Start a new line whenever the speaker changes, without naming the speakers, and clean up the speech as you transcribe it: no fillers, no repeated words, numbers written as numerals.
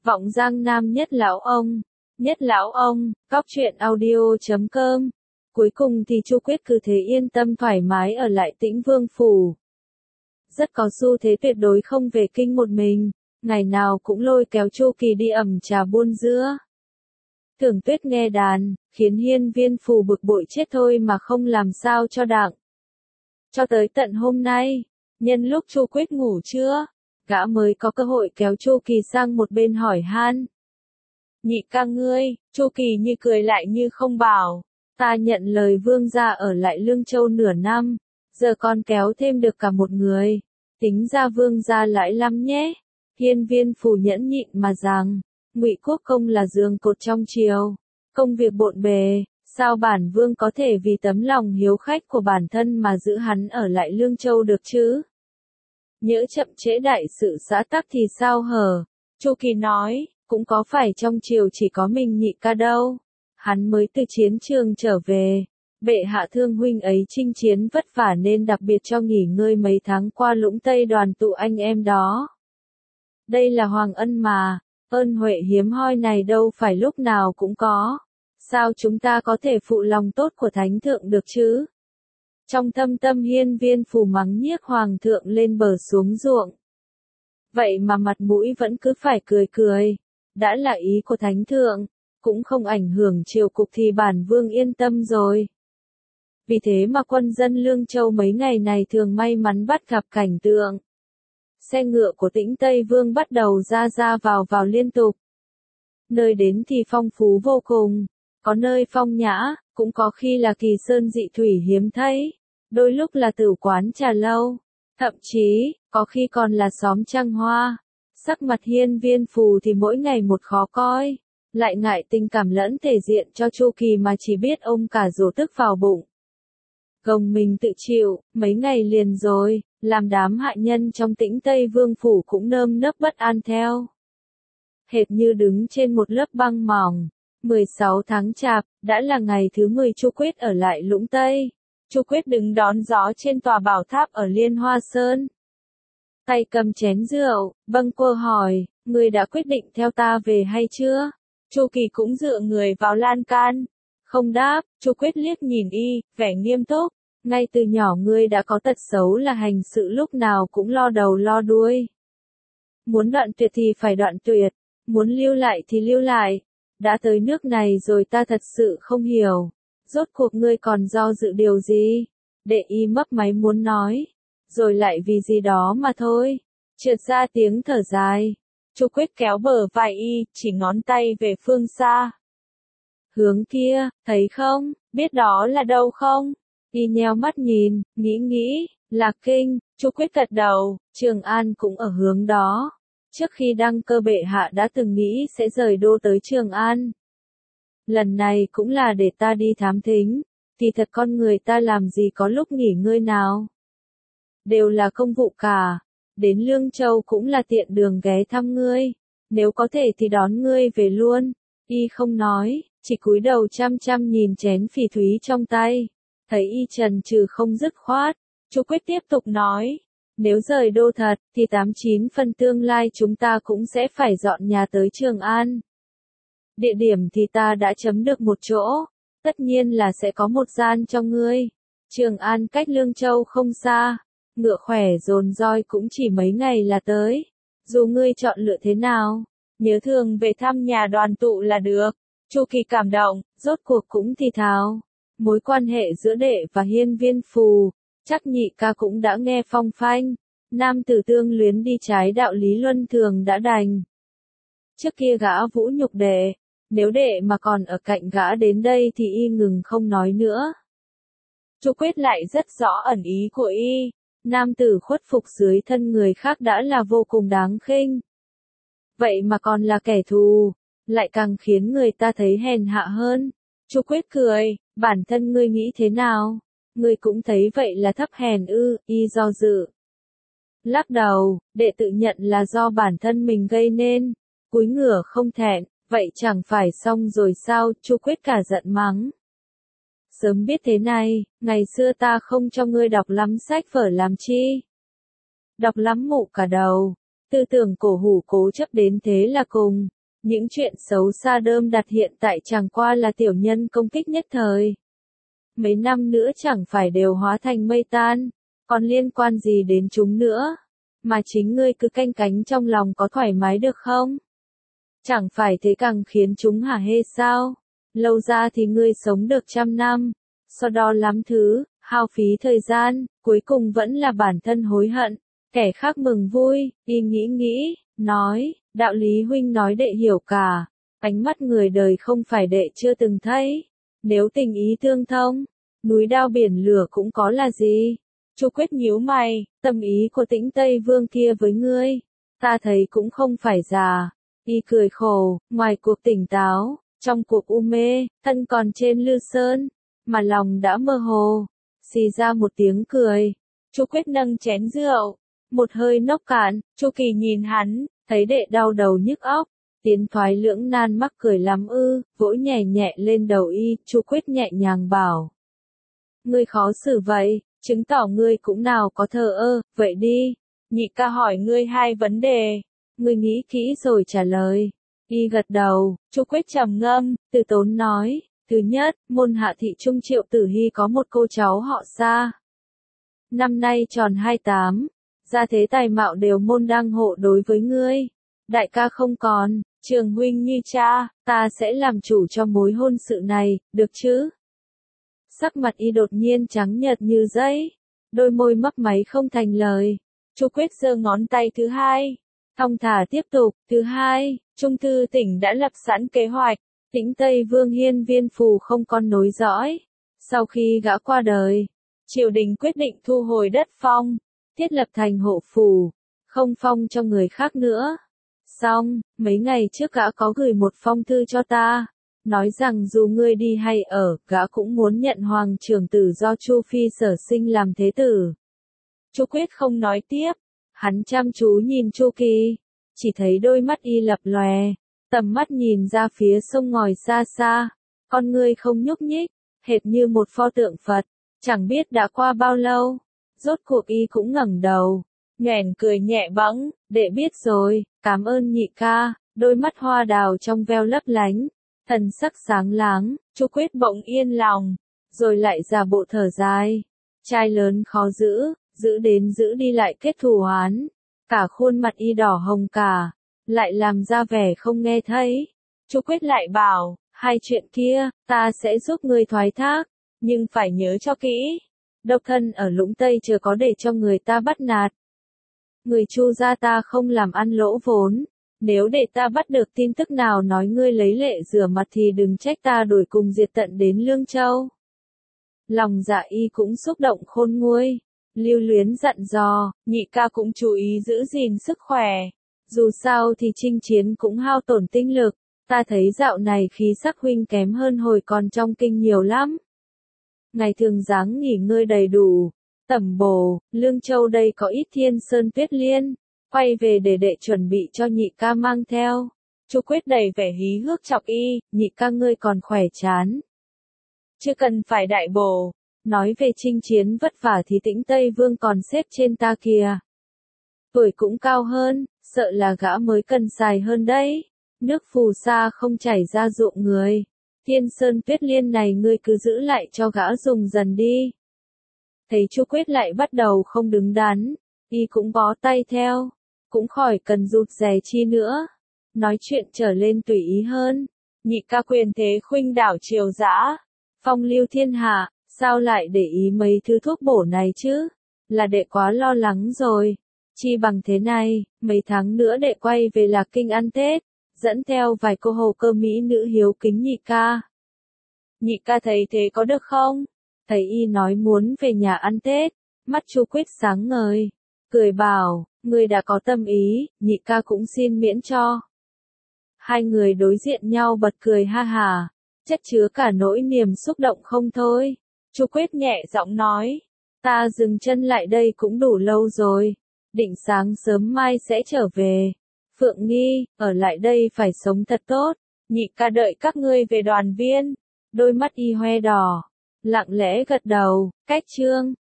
Vọng Giang Nam nhất lão ông, Cóc truyện audio.com. Cuối cùng thì Chu Quyết cứ thế yên tâm thoải mái ở lại Tĩnh Vương phủ. Rất có xu thế tuyệt đối không về kinh một mình, ngày nào cũng lôi kéo Chu Kỳ đi ẩm trà buôn dưa. Tưởng Tuyết nghe đàn, khiến hiên viên phủ bực bội chết thôi mà không làm sao cho đặng. Cho tới tận hôm nay, nhân lúc Chu Quyết ngủ trưa, gã mới có cơ hội kéo Chu Kỳ sang một bên hỏi han. Nhị ca ngươi, Chu Kỳ như cười lại như không bảo, ta nhận lời vương gia ở lại Lương Châu nửa năm, giờ còn kéo thêm được cả một người, tính ra vương gia lãi lắm nhé. Hiên viên phủ nhẫn nhịn mà rằng, Ngụy Quốc công là giường cột trong triều, công việc bộn bề, sao bản vương có thể vì tấm lòng hiếu khách của bản thân mà giữ hắn ở lại Lương Châu được chứ? Nhỡ chậm trễ đại sự xã tắc thì sao hở? Chu Kỳ nói, cũng có phải trong triều chỉ có mình nhị ca đâu. Hắn mới từ chiến trường trở về. Bệ hạ thương huynh ấy chinh chiến vất vả nên đặc biệt cho nghỉ ngơi mấy tháng qua Lũng Tây đoàn tụ anh em đó. Đây là hoàng ân mà, ơn huệ hiếm hoi này đâu phải lúc nào cũng có. Sao chúng ta có thể phụ lòng tốt của thánh thượng được chứ? Trong thâm tâm hiên viên phủ mắng nhiếc hoàng thượng lên bờ xuống ruộng. Vậy mà mặt mũi vẫn cứ phải cười cười. Đã là ý của thánh thượng, cũng không ảnh hưởng triều cục thì bản vương yên tâm rồi. Vì thế mà quân dân Lương Châu mấy ngày này thường may mắn bắt gặp cảnh tượng. Xe ngựa của Tĩnh Tây Vương bắt đầu ra vào liên tục. Nơi đến thì phong phú vô cùng, có nơi phong nhã, cũng có khi là kỳ sơn dị thủy hiếm thấy, đôi lúc là tử quán trà lâu, thậm chí, có khi còn là xóm trăng hoa. Sắc mặt hiên viên phù thì mỗi ngày một khó coi, lại ngại tình cảm lẫn thể diện cho Chu Kỳ mà chỉ biết ôm cả rổ tức vào bụng. Gồng mình tự chịu, mấy ngày liền rồi, làm đám hạ nhân trong Tĩnh Tây Vương phủ cũng nơm nớp bất an theo. Hệt như đứng trên một lớp băng mỏng, 16 tháng Chạp, đã là ngày thứ 10 Chu Quyết ở lại Lũng Tây. Chu Quyết đứng đón gió trên tòa bảo tháp ở Liên Hoa Sơn. Tay cầm chén rượu, bâng quơ hỏi, ngươi đã quyết định theo ta về hay chưa? Chu Kỳ cũng dựa người vào lan can. Không đáp, Chu Quyết liếc nhìn y, vẻ nghiêm túc. Ngay từ nhỏ ngươi đã có tật xấu là hành sự lúc nào cũng lo đầu lo đuôi. Muốn đoạn tuyệt thì phải đoạn tuyệt, muốn lưu lại thì lưu lại. Đã tới nước này rồi ta thật sự không hiểu. Rốt cuộc ngươi còn do dự điều gì? Đệ y mấp máy muốn nói. Rồi lại vì gì đó mà thôi. Trượt ra tiếng thở dài. Chu Quyết kéo bờ vai y, chỉ ngón tay về phương xa. Hướng kia, thấy không, biết đó là đâu không? Y nheo mắt nhìn, nghĩ, Lạc Kinh. Chu Quyết gật đầu, Trường An cũng ở hướng đó. Trước khi đăng cơ bệ hạ đã từng nghĩ sẽ rời đô tới Trường An. Lần này cũng là để ta đi thám thính. Thì thật con người ta làm gì có lúc nghỉ ngơi nào. Đều là công vụ cả. Đến Lương Châu cũng là tiện đường ghé thăm ngươi. Nếu có thể thì đón ngươi về luôn. Y không nói, chỉ cúi đầu chăm chăm nhìn chén phỉ thúy trong tay. Thấy y chần chừ không dứt khoát. Chu Quyết tiếp tục nói. Nếu rời đô thật, thì 89 phần tương lai chúng ta cũng sẽ phải dọn nhà tới Trường An. Địa điểm thì ta đã chấm được một chỗ. Tất nhiên là sẽ có một gian cho ngươi. Trường An cách Lương Châu không xa. Ngựa khỏe dồn roi cũng chỉ mấy ngày là tới. Dù ngươi chọn lựa thế nào, nhớ thường về thăm nhà đoàn tụ là được. Chu Kỳ cảm động, rốt cuộc cũng thì thào. Mối quan hệ giữa đệ và hiên viên phù, chắc nhị ca cũng đã nghe phong phanh. Nam tử tương luyến đi trái đạo lý luân thường đã đành. Trước kia gã vũ nhục đệ, nếu đệ mà còn ở cạnh gã đến đây thì y ngừng không nói nữa. Chu Quyết lại rất rõ ẩn ý của y. Nam tử khuất phục dưới thân người khác đã là vô cùng đáng khinh. Vậy mà còn là kẻ thù, lại càng khiến người ta thấy hèn hạ hơn. Chu Quyết cười, bản thân ngươi nghĩ thế nào? Ngươi cũng thấy vậy là thấp hèn ư? Y do dự. Lắc đầu, đệ tự nhận là do bản thân mình gây nên. Cúi ngửa không thẹn, vậy chẳng phải xong rồi sao? Chu Quyết cả giận mắng. Sớm biết thế này, ngày xưa ta không cho ngươi đọc lắm sách vở làm chi. Đọc lắm mụ cả đầu. tư tưởng cổ hủ cố chấp đến thế là cùng. Những chuyện xấu xa đơm đặt hiện tại chẳng qua là tiểu nhân công kích nhất thời. Mấy năm nữa chẳng phải đều hóa thành mây tan, còn liên quan gì đến chúng nữa. Mà chính ngươi cứ canh cánh trong lòng có thoải mái được không? Chẳng phải thế càng khiến chúng hả hê sao? Lâu ra thì ngươi sống được 100 năm, sau đó lắm thứ, hao phí thời gian, cuối cùng vẫn là bản thân hối hận. Kẻ khác mừng vui, y nghĩ, nói, đạo lý huynh nói đệ hiểu cả. Ánh mắt người đời không phải đệ chưa từng thấy. Nếu tình ý tương thông, núi đao biển lửa cũng có là gì? Chu Quyết nhíu mày, tâm ý của Tĩnh Tây Vương kia với ngươi, ta thấy cũng không phải già. Y cười khổ, ngoài cuộc tỉnh táo, trong cuộc u mê, thân còn trên Lư Sơn, mà lòng đã mơ hồ. Xì ra một tiếng cười, Chu Quyết nâng chén rượu, một hơi nốc cạn. Chu Kỳ nhìn hắn, thấy đệ đau đầu nhức óc, tiến thoái lưỡng nan mắc cười lắm ư, vỗ nhẹ nhẹ lên đầu y. Chu Quyết nhẹ nhàng bảo, ngươi khó xử vậy, chứng tỏ ngươi cũng nào có thờ ơ. Vậy đi, nhị ca hỏi ngươi 2 vấn đề, ngươi nghĩ kỹ rồi trả lời. Y gật đầu. Chu Quyết trầm ngâm, từ tốn nói, thứ nhất, môn hạ thị trung Triệu Tử Hy có một cô cháu họ Sa. Năm nay tròn 28, gia thế tài mạo đều môn đăng hộ đối với ngươi. Đại ca không còn, Trường huynh như cha, ta sẽ làm chủ cho mối hôn sự này, được chứ? Sắc mặt y đột nhiên trắng nhợt như giấy, đôi môi mấp máy không thành lời. Chu Quyết giơ ngón tay thứ 2, thong thả tiếp tục. Thứ 2, Trung thư tỉnh đã lập sẵn kế hoạch, Tĩnh Tây Vương Hiên Viên Phù không con nối dõi. Sau khi gã qua đời, triều đình quyết định thu hồi đất phong, thiết lập thành hộ phủ, không phong cho người khác nữa. Xong, mấy ngày trước gã có gửi một phong thư cho ta, nói rằng dù ngươi đi hay ở, gã cũng muốn nhận hoàng trưởng tử do Chu Phi sở sinh làm thế tử. Chu Quyết không nói tiếp, hắn chăm chú nhìn Chu Kỳ, chỉ thấy đôi mắt y lập lòe, tầm mắt nhìn ra phía sông ngòi xa xa, con ngươi không nhúc nhích, hệt như một pho tượng Phật. Chẳng biết đã qua bao lâu, rốt cuộc y cũng ngẩng đầu, nhoẻn cười nhẹ bẫng, đệ biết rồi, cảm ơn nhị ca. Đôi mắt hoa đào trong veo lấp lánh, thần sắc sáng láng. Chu Quyết bỗng yên lòng, rồi lại giả bộ thở dài. Trai lớn khó giữ, giữ đến giữ đi lại kết thù oán. Cả khuôn mặt y đỏ hồng cả, lại làm ra vẻ không nghe thấy. Chu Quyết lại bảo, 2 chuyện kia, ta sẽ giúp ngươi thoái thác, nhưng phải nhớ cho kỹ. Độc thân ở Lũng Tây chưa có để cho người ta bắt nạt. Người Chu gia ta không làm ăn lỗ vốn. Nếu để ta bắt được tin tức nào nói ngươi lấy lệ rửa mặt thì đừng trách ta đuổi cùng diệt tận đến Lương Châu. Lòng dạ y cũng xúc động khôn nguôi, lưu luyến dặn dò, nhị ca cũng chú ý giữ gìn sức khỏe. Dù sao thì chinh chiến cũng hao tổn tinh lực, ta thấy dạo này khí sắc huynh kém hơn hồi còn trong kinh nhiều lắm. Ngày thường dáng nghỉ ngơi đầy đủ, tẩm bổ. Lương Châu đây có ít Thiên Sơn Tuyết Liên, quay về để đệ chuẩn bị cho nhị ca mang theo. Chu Quyết đầy vẻ hí hước chọc y, nhị ca ngươi còn khỏe chán. Chưa cần phải đại bổ, nói về chinh chiến vất vả thì Tĩnh Tây Vương còn xếp trên ta kìa. Tuổi cũng cao hơn, sợ là gã mới cần xài hơn đấy. Nước phù sa không chảy ra ruộng người. Thiên Sơn Tuyết Liên này ngươi cứ giữ lại cho gã dùng dần đi. Thấy Chu Quyết lại bắt đầu không đứng đắn, y cũng bó tay theo, cũng khỏi cần rụt rè chi nữa. Nói chuyện trở lên tùy ý hơn. Nhị ca quyền thế khuynh đảo triều dã, phong lưu thiên hạ, sao lại để ý mấy thứ thuốc bổ này chứ? Là đệ quá lo lắng rồi. Chi bằng thế này, mấy tháng nữa đệ quay về Lạc Kinh ăn Tết, dẫn theo vài cô hầu cơ mỹ nữ hiếu kính nhị ca. Nhị ca thấy thế có được không? Thấy y nói muốn về nhà ăn Tết, mắt Chu Quyết sáng ngời, cười bảo, người đã có tâm ý, nhị ca cũng xin miễn cho. 2 người đối diện nhau bật cười ha hà, chất chứa cả nỗi niềm xúc động không thôi. Chu Quyết nhẹ giọng nói, ta dừng chân lại đây cũng đủ lâu rồi, định sáng sớm mai sẽ trở về. Phượng Nghi, ở lại đây phải sống thật tốt, nhị ca đợi các ngươi về đoàn viên. Đôi mắt y hoe đỏ, lặng lẽ gật đầu. Cách chương